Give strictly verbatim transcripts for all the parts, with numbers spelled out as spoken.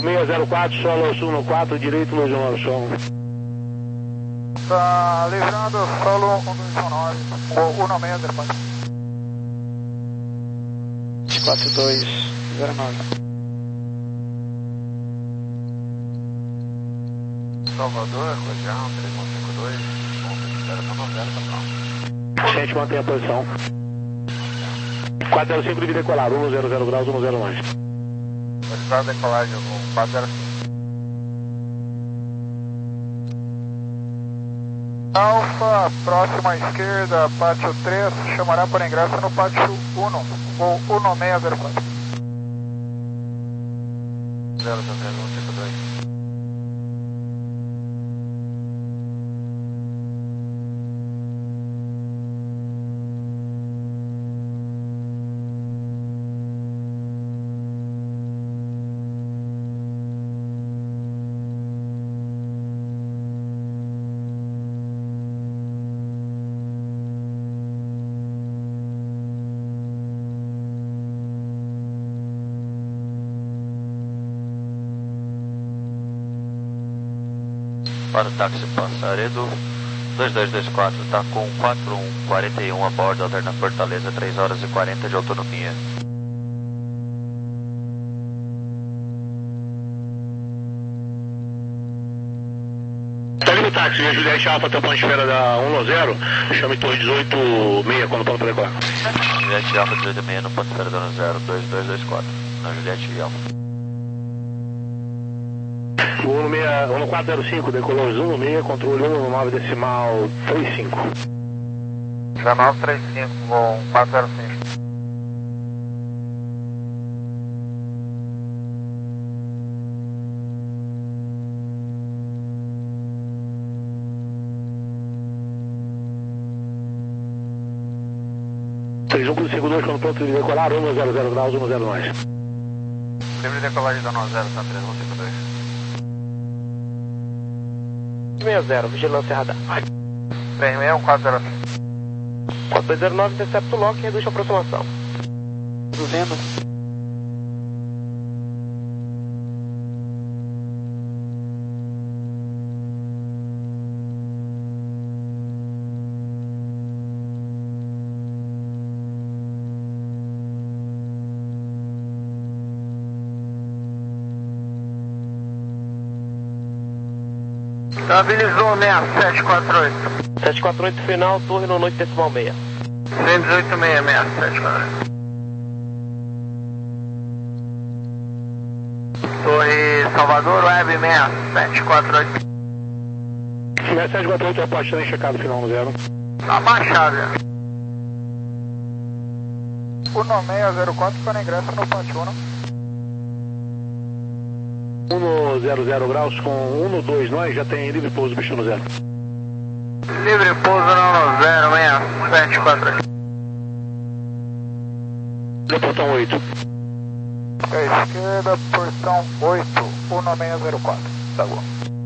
seis zero quatro, solo sul no quatro, direito no nove, solo. Tá livrando solo um dois nove, um seis zero quatro. quatro dois zero nove. Salvador, Rojão, três um cinco dois, zero nove zero, tá pronto. Gente, mantém a posição. quatro zero cinco, deve decolar, um zero zero graus, um zero nove. Vai decolagem, quatro zero cinco. Alfa, próxima à esquerda, pátio três, chamará para ingresso no pátio um, ou um seis zero quatro. zero zero um cinco dois. Para o táxi Passaredo dois dois dois quatro, está com quatro um quatro um a bordo, alterna Fortaleza, três horas e quarenta de autonomia. Tá táxi, via Juliette Alfa, tampão de espera da um zero, chame torre dezoito seis quando pronto para decolar. Juliette Alfa dezoito seis no ponto de espera da um zero, dois dois dois quatro, na Juliette Alfa. O um quatro zero cinco, decolou um seis, controle um nove decimal três cinco. nove três cinco, voo quatro zero cinco. três um cinco dois, quando pronto de decolar, um zero zero graus, um zero nove. Livre decolagem da um zero, tá três um cinco dois. seis zero, vigilância radar. três seis um quatro zero cinco. quatro dois zero nove, intercepta o lock e reduz a aproximação. Vendo. Estabilizou seis sete quatro oito. sete quatro oito final, torre no noite decimal seis. cento e dezoito seis seis sete quatro oito. Torre Salvador, web seis sete quatro oito. seis sete quatro oito, aposta em checado final no zero. Tá baixado. um seis zero quatro para ingresso no pátio um. um zero zero graus com um dois, nós já tem livre pouso, bicho no zero. Livre pouso no zero seis sete quatro oito. Do portão oito. À esquerda, portão oito, um seis zero quatro. Tá bom.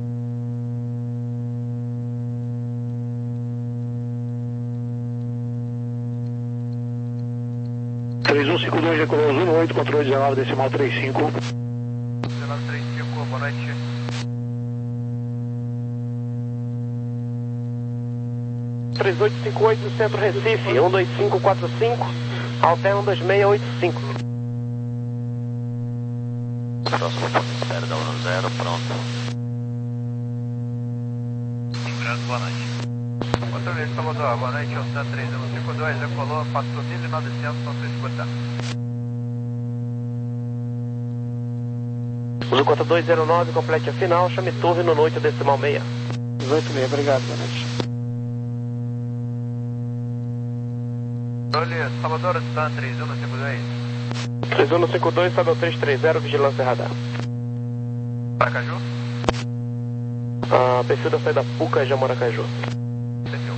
três um cinco dois, decolou um oito, controle dezenove decimal três cinco. dezenove três cinco, boa noite. três oito cinco oito do Centro Recife, um dois cinco quatro cinco, alterna um dois seis oito cinco. Próximo ponto de espera da um zero, pronto. Lembrando, boa noite. Outra vez, Salvador, boa noite, o Centro três um cinco dois, decolou quatro mil e novecentos, não sei escutar. Uso quatro dois zero nove, complete a final, chame torre no noite decimal seis. dezoito seis, obrigado, boa noite. Olha, Salvador, Stan três um cinco dois. três um cinco dois, sobe ao três três zero, vigilância radar. Maracaju? Ah, perfil da saída Puca, já Maracaju. Perfil.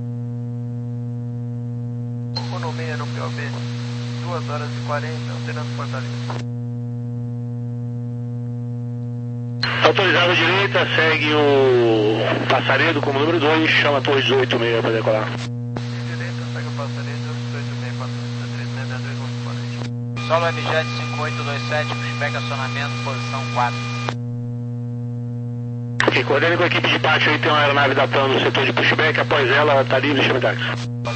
um seis no P O B, duas horas e quarenta, alterando Fortaleza. Autorizado à direita, segue o Passaredo como número dois, chama a torre dezoito seis para decolar. Direita, segue o Passaredo, dezoito seis quatro três seis dois um. Solo M Jet cinco oito dois sete, spec acionamento, posição quatro. Ok, coordenando com a equipe de pátio aí, tem uma aeronave datando o setor de pushback, após ela, está livre, chame táxi.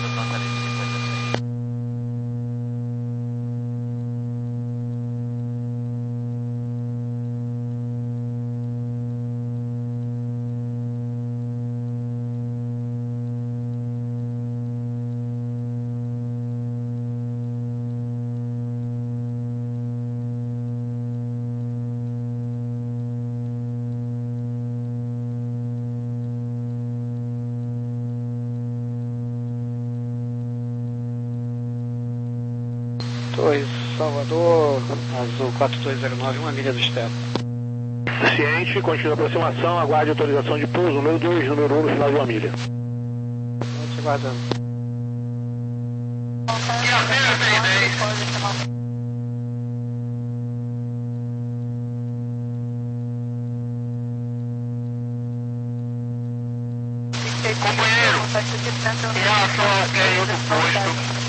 dois, Salvador, Azul quatro dois zero nove, uma milha do externo. Ciente, continua a aproximação, aguarde autorização de pouso, número dois, número um, no final de uma milha. Estou te aguardando. Companheiro, em relação ao que é outro posto.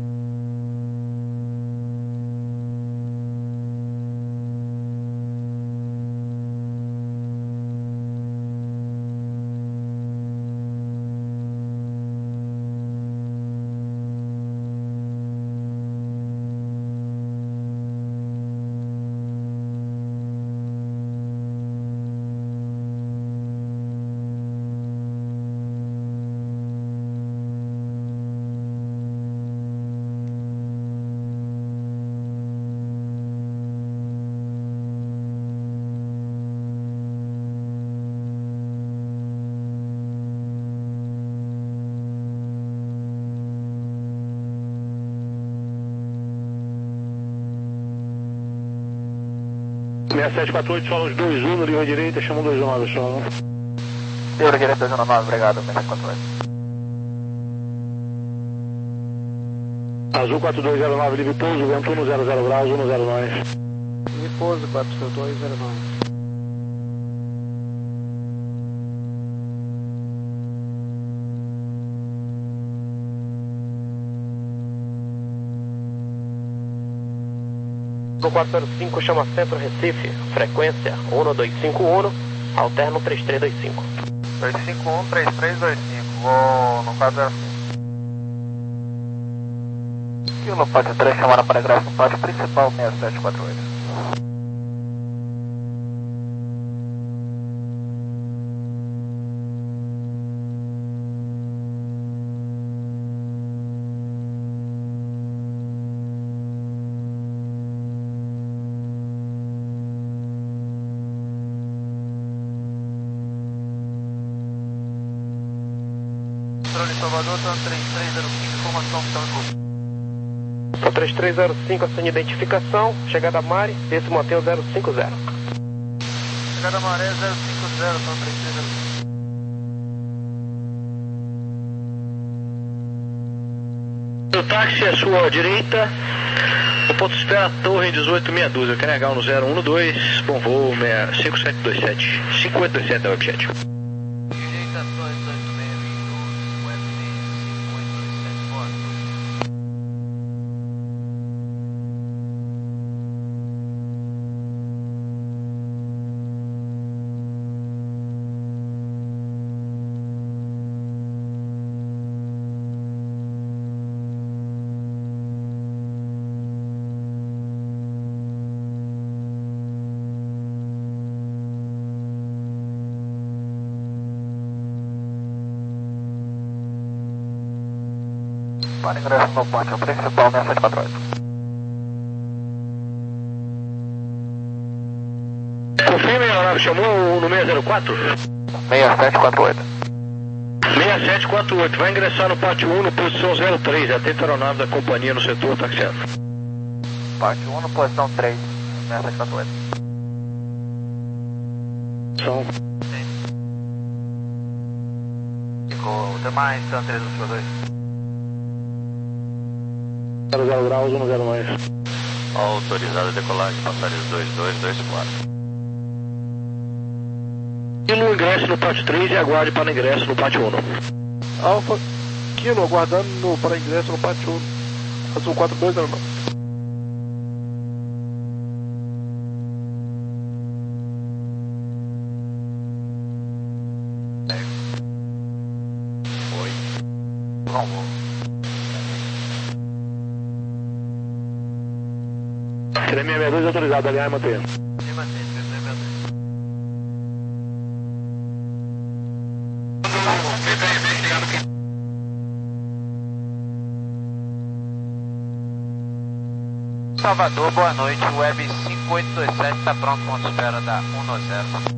seis sete quatro oito, solo dois um, no linha direita, chama dois um nove, solo. Senhor direito dois um nove, obrigado, seis sete quatro oito. Azul quatro dois zero nove, livre pouso, vento um zero zero graus, um zero nove. E pouso quatro dois zero nove. quatro zero cinco, chama Centro Recife, frequência um dois cinco um, alterno três três dois cinco. dois cinco um, três três dois cinco, vou no quatro zero cinco. Kilo pode três, chamada para ingresso no pátio principal seis sete quatro oito. Controle Salvador, tá três três zero cinco, informação tango. três três zero cinco, acione identificação, chegada a Mari, esse mantém o zero cinco zero. Chegada Maré zero cinco zero, tá três três zero cinco. O táxi à sua direita, o ponto de espera Torre dezoito meia dúzia, K N H um zero um dois, bom voo cinco sete dois sete, cinco oito dois sete é o objetivo. Direita, Torre dezoito meia vinte, U S D cinco oito dois sete, bordo. Para ingresso no pátio principal seis sete quatro oito. Confirme, a aeronave chamou no seis zero quatro? seis sete quatro oito. seis sete quatro oito, vai ingressar no pátio um, no posição zero três, atenta a aeronave da companhia no setor taxiando. Pátio um, posição três, seis sete quatro oito. São. Ficou demais, tá três um dois. zero zero graus, um zero nove. Autorizada a decolagem, passagens dois dois dois quatro. E no ingresso no pátio três e aguarde para o ingresso no pátio um. Alfa, Kilo, aguardando no, para ingresso no pátio um. Azul quatro dois zero nove. bom voo. três seis dois autorizado, alinhar e manter. E mantém, três seis dois. Salvador, boa noite. Web cinco oito dois sete está pronto, ponto de espera da um zero.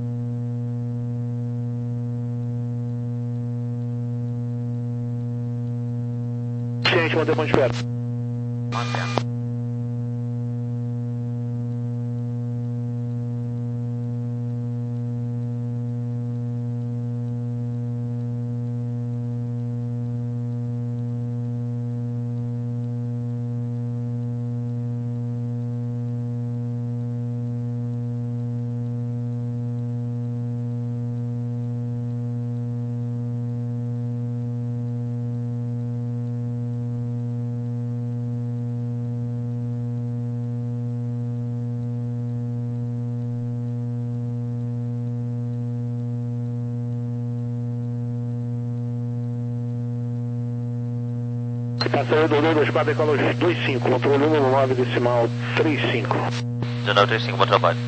Ciente, manter ponto de espera. Mantendo. Passageiro do dois dois quatro, decola dois cinco, controle um nove decimal três cinco. dezenove trinta e cinco, bom trabalho.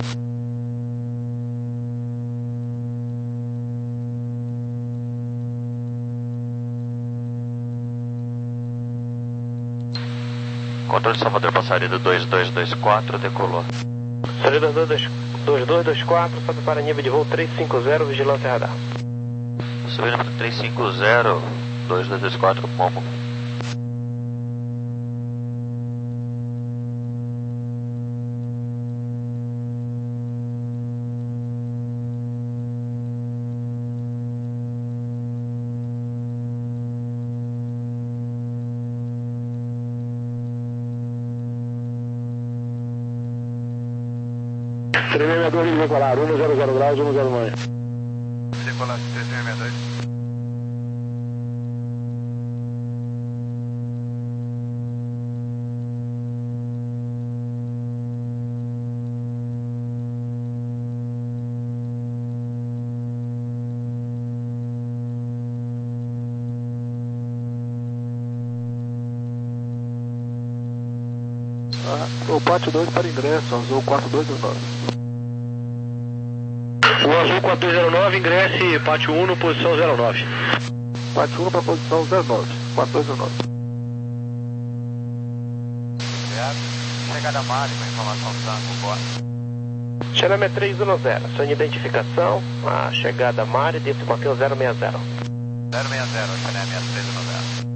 Controle Salvador, passageiro dois dois dois quatro, decolou. Passageiro dois dois dois quatro, sobe para nível de voo trezentos e cinquenta, vigilância radar. Subindo para trezentos e cinquenta, dois dois dois quatro, Momo. três seis dois, decolar, um zero zero graus, um zero nove. Decolar três seis dois. Ah, o pátio dois para ingresso, azul quatro dois zero nove. O azul quatro dois zero nove, ingresse pátio um, posição zero nove. Pátio um para posição zero nove, quatro dois zero nove. Chegada máxima, informação tanco, bora. Xerame três um zero, sua identificação, a chegada Mari, dentro do Mateus zero seis zero. zero seis zero, Xerame três um zero.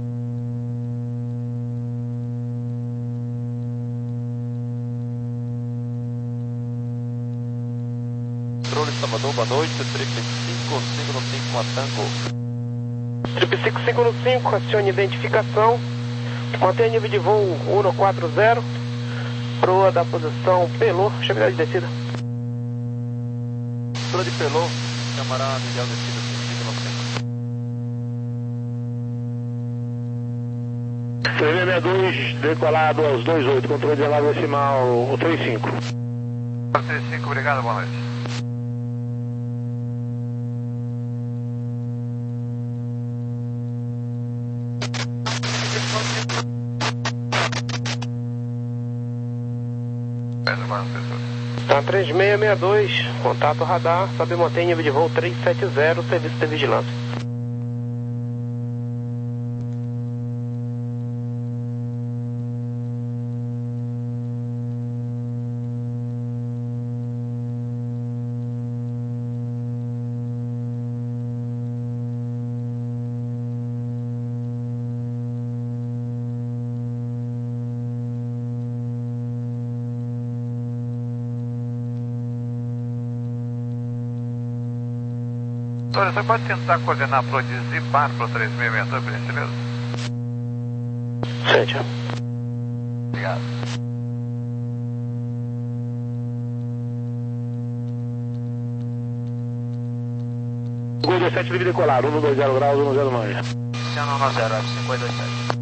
Controle Salvador, boa noite, triple cinco cinco cinco Matango. Triple cinco cinco cinco, acione identificação, mantenha nível de voo um quatro zero, proa da posição Pelô, chegada de descida. Controle de Pelô, camarada Miguel descida cinco cinco cinco. três seis dois, decolado aos dois oito, controle de alarme decimal três cinco. três cinco, obrigado, boa noite. Tá três seis seis dois, contato radar, sobe e mantém nível de voo trezentos e setenta, serviço de vigilância. Doutor, você pode tentar coordenar para o desipar para o três seis seis dois, por gentileza? Sente. Obrigado. Gol dezessete, livre decolar, um dois zero graus, um zero nove. Oceano um zero, F cinco dois sete.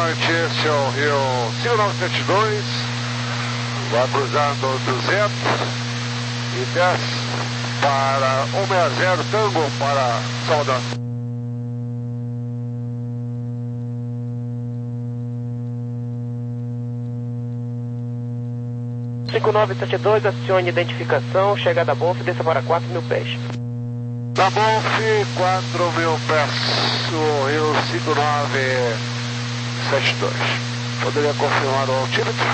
noite, esse é o Rio cinco nove sete dois, vai cruzando duzentos e desce para cento e sessenta Tango para Salvador. cinco nove sete dois, acione identificação, chegada a Bonf, desça para quatro mil pés. Na Bonf, quatro mil pés, o Rio cinco nove sete dois. Poderia confirmar o altímetro?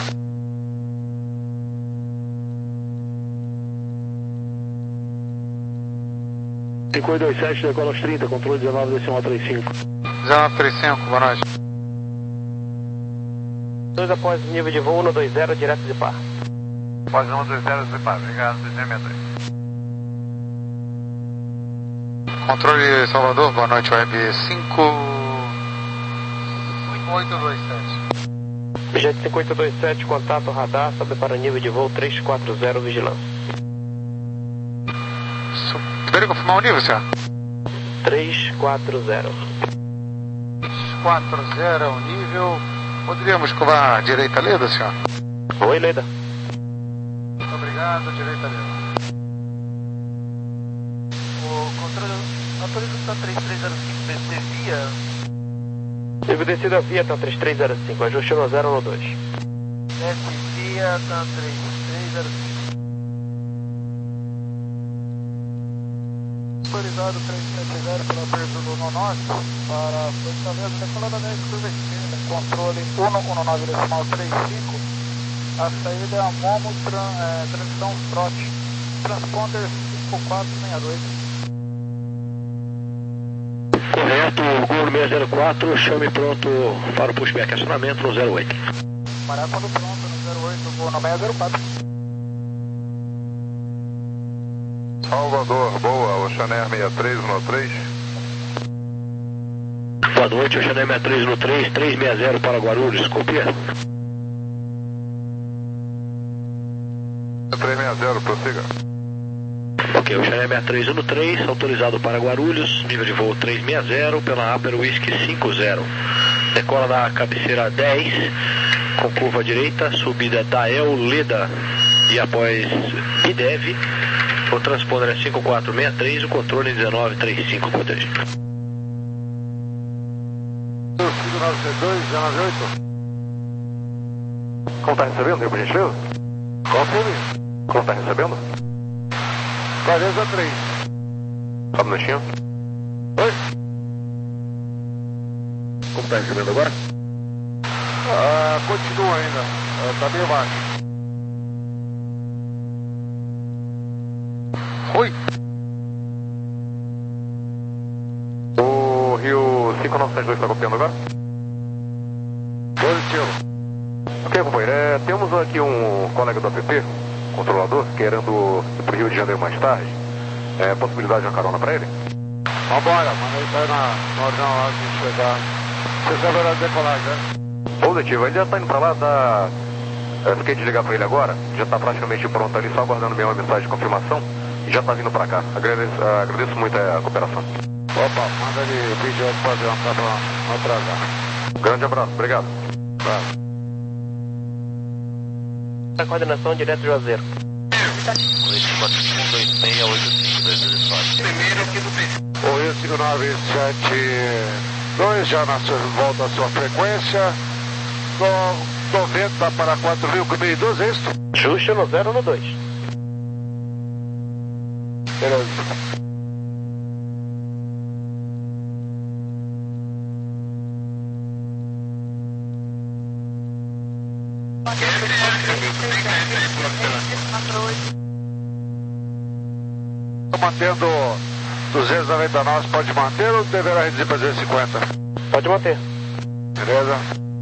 cinco oito dois sete, decola aos trinta, controle dezenove decimal trinta e cinco. dezenove trinta e cinco, boa noite. dois após nível de voo, um dois zero, direto de par. Após um dois zero, de par, obrigado, dois zero seis dois. Controle Salvador, boa noite, web cinco oito dois sete. Jet cinco oito dois sete, contato radar, sobe para nível de voo três quatro zero, vigilância. Poderia confirmar o nível, senhor? três quatro zero. quatro zero é o nível. Poderíamos curvar a direita leda, senhor? Oi, Leda. Muito obrigado, direita leda. O controle autoriza três três zero cinco B C via. Nível descida via, tá três três zero cinco, ajuste no zero no dois. S via, tá três três zero cinco. Autorizado três sete zero pela abertura do Nonote para Fortaleza, decolada dez curva esquerda, controle um um nove decimal trinta e cinco, a saída é a Momo, tran, é, transição trote, transponder cinco quatro seis dois. Correto, Gol seis zero quatro, chame pronto para o pushback, acionamento no zero oito. Parar quando pronto no zero oito, voo no seis zero quatro. Salvador, boa, Oceaner sessenta e três no três. Boa noite, Oceaner sessenta e três no três, trezentos e sessenta para Guarulhos, copia? trezentos e sessenta, prossiga. Ok, Oceaner sessenta e três no três, autorizado para Guarulhos, nível de voo trezentos e sessenta, pela Upper Whisky cinco zero. Decola da cabeceira dez, com curva direita, subida Dael, Leda e após Bidev. O transponder é cinco quatro seis três, o controle é dezenove trinta e cinco, proteja. cinco nove sete dois, dezenove oito. Como está recebendo, por gentileza? Confirme. Como está recebendo? Clareza três. Só um minutinho. Oi? Como está recebendo agora? Ah, continua ainda. Está meio baixo. Oi. O Rio cinco nove sete dois está copiando agora? Positivo. Ok, companheiro. É, temos aqui um colega do A P P, controlador, querendo ir para o Rio de Janeiro mais tarde. É, possibilidade de uma carona para ele? Vambora, manda ele sair na, na ordem lá de chegar. Você sabe a hora de decolagem, né? Positivo, ele já está indo para lá, tá... Eu fiquei de ligar para ele agora, já está praticamente pronto ali, só aguardando mesmo a mensagem de confirmação. E já está vindo para cá. Agradeço, agradeço muito a cooperação. Opa, manda ele pedir outro padrão para não atrasar. Grande abraço, obrigado. Tá. A coordenação direto de Juazeiro. oito quatro cinco dois seis oito cinco dois dois quatro. O Rio cinco nove sete dois já na sua, volta à sua frequência. No, noventa para quatro mil com mil e doze, é isso? Ajuste no zero no dois. Beleza. Mantendo duzentos e noventa e nove, pode manter ou deverá reduzir para duzentos e cinquenta? Pode manter. Beleza.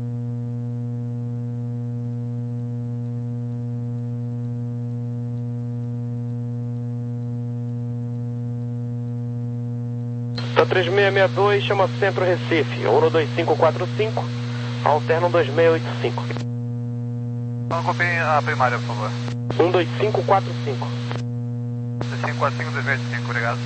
Da três seis seis dois, chama Centro Recife, um dois cinco quatro cinco, alterna dois seis oito cinco. Então, copiem a primária, por favor. um dois cinco quatro cinco. cinco quatro cinco dois oito cinco, obrigado.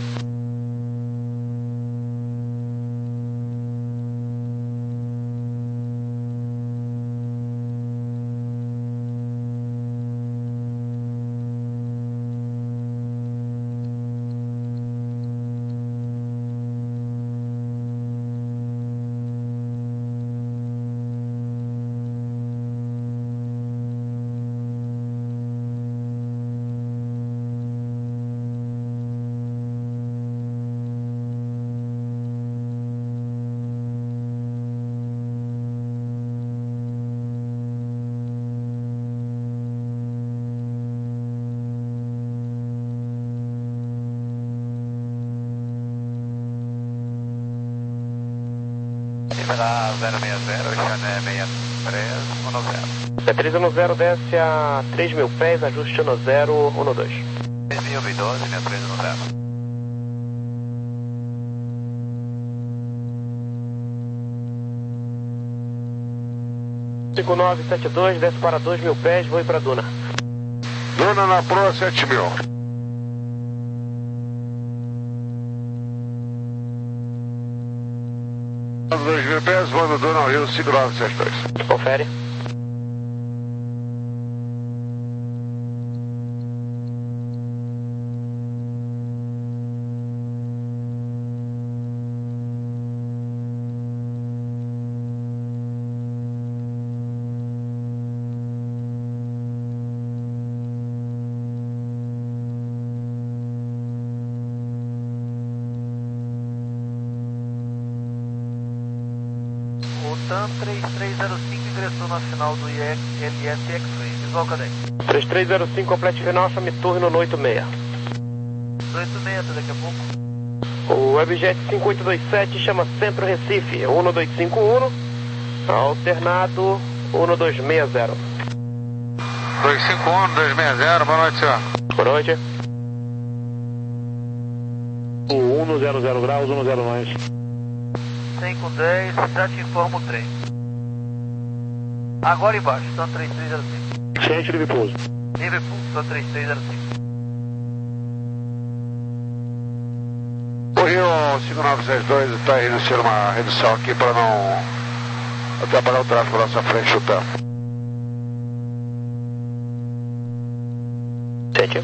pela zero seis zero, Chané seis três um zero. É três um zero, desce a três mil pés, ajuste no zero um dois. três mil e doze, seis três um zero. cinco nove sete dois, desce para dois mil pés, vou ir para Duna. Duna na Pro sete mil. dois mil pés, voando Duna ao Rio cinco nove sete dois. Confere. O TAM três três zero cinco ingressou na final do L S X-Ray. Visual cadê? três três zero cinco, complete final, chame turno no oito seis. oito seis até daqui a pouco. O Webjet cinco oito dois sete chama Centro Recife, um dois cinco um, alternado um dois seis zero. dois cinco um, dois seis zero, boa noite, senhor. Boa noite. O um zero zero graus, um zero nove. cinco dez, já te informo o trem. Agora embaixo, TAM três três zero cinco. Ciente, livre pouso. Livre pulso, TAM três três zero cinco. O Rio cinco nove sete dois está iniciando uma redução aqui para não atrapalhar o tráfego na nossa frente, o TAM. Ciente.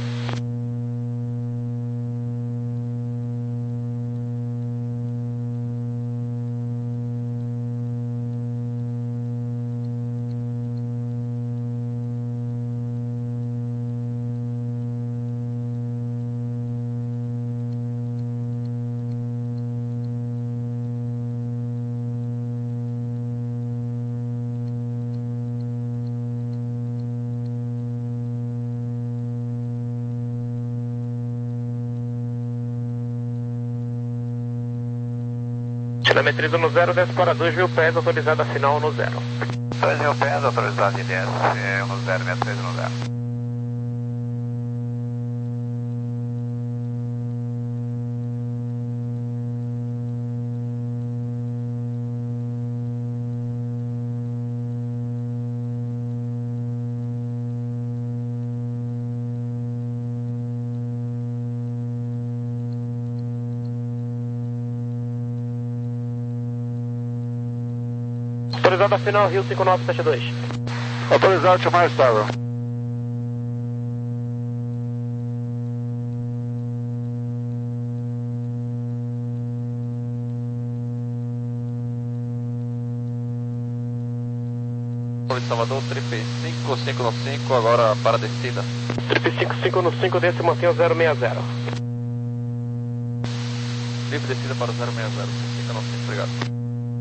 Chané três um zero, desce para dois mil pés, autorizado a final no zero. dois mil pés, autorizado em desce, um zero seis três um zero. Autorizado a final, Rio cinco nove sete dois. Autorizado, chamar estável. Salvador, trip cinco cinco no cinco, agora para a descida. Trip cinco cinco no cinco, desce e mantém o zero seis zero. Livre descida para o zero seis zero, cinco no cinco, obrigado.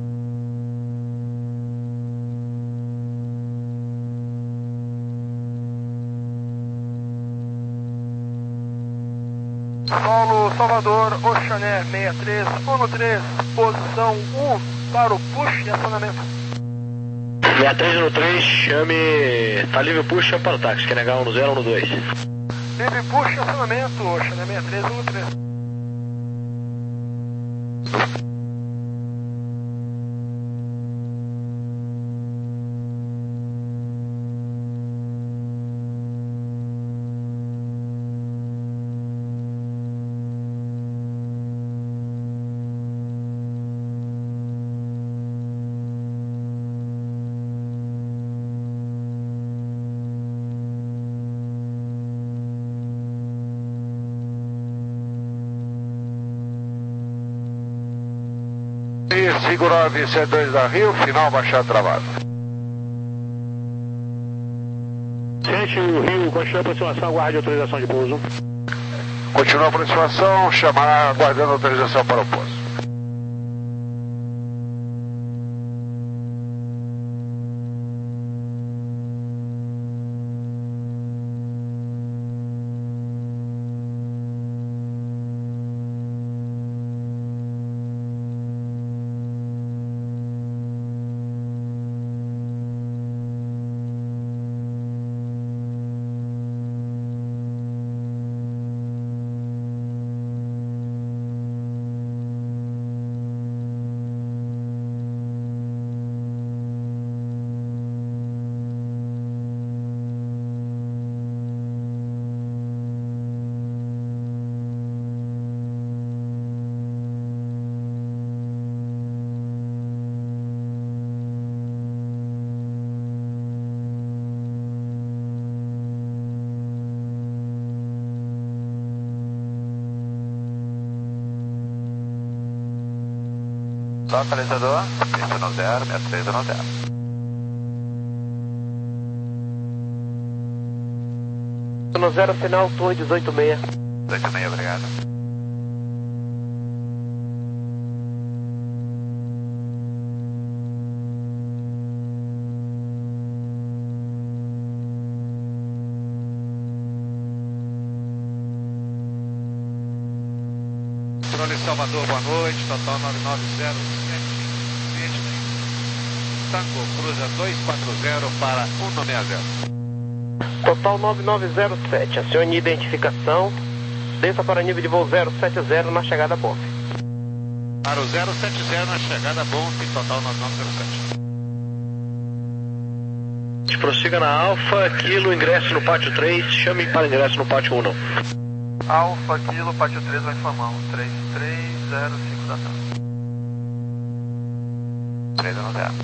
Solo Salvador, Oxané seis três um três, posição um para o push e acionamento. seis três um três, chame. Tá livre push, chama para o táxi, quer negar um zero um dois. Livre push e acionamento, Oxané seis três um três. cinco nove sete dois da Rio, final baixado travado. Ciente, o Rio, continua a aproximação, aguarde autorização de pouso. Continua a aproximação, chamar, aguardando autorização para o pouso. Localizador, pista no zero, sessenta e três no zero. No zero, final, torre dezoito seis. dezoito seis, obrigado. Controle Salvador, boa noite, total nove nove zero sete, Sydney, Tango, cruza dois quatro zero para um seis zero. Total nove nove zero sete, acione identificação, desça para nível de voo zero sete zero na chegada a Bonf. Para o zero sete zero na chegada a Bonf, total nove nove zero sete. Prossiga na Alfa, Kilo, ingresso no pátio três, chame para ingresso no pátio um. Alfa, Kilo, pátio três vai informar, três três zero cinco da tarde. três no zero.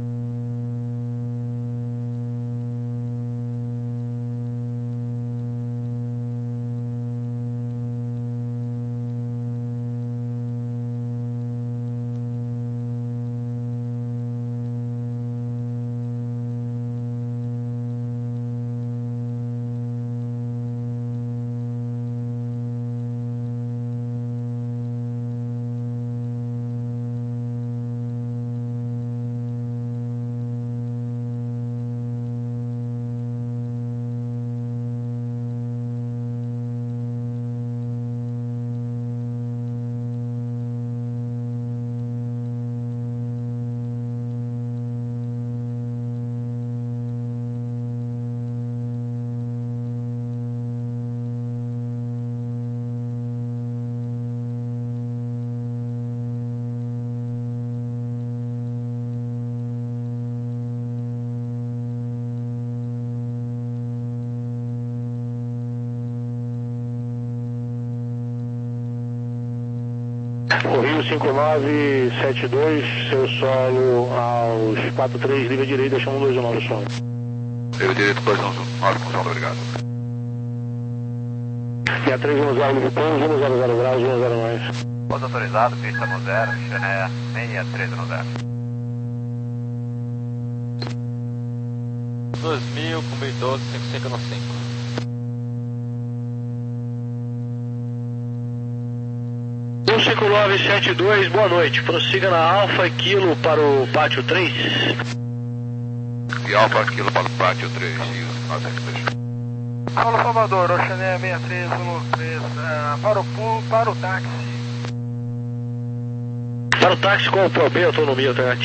O Rio cinco nove sete dois, seu solo aos quatro três, livre direita, chama dois nove solo. Livre direito dois nove com solo, obrigado. E a três um zero, livre pouso, um zero zero graus, um zero mais. Pouso autorizado, pista no zero, Chané seis três no zero. dois mil, com B doze, cinco cinco no cinco. um cinco nove sete dois, boa noite. Prossiga na Alfa Kilo para o pátio três. E Alfa Kilo para o pátio três, isso, nós é que deixamos. Paulo Salvador, Oxané seis três um três, uh, para, o, para o táxi. Para o táxi com o P O B, autonomia alternativa.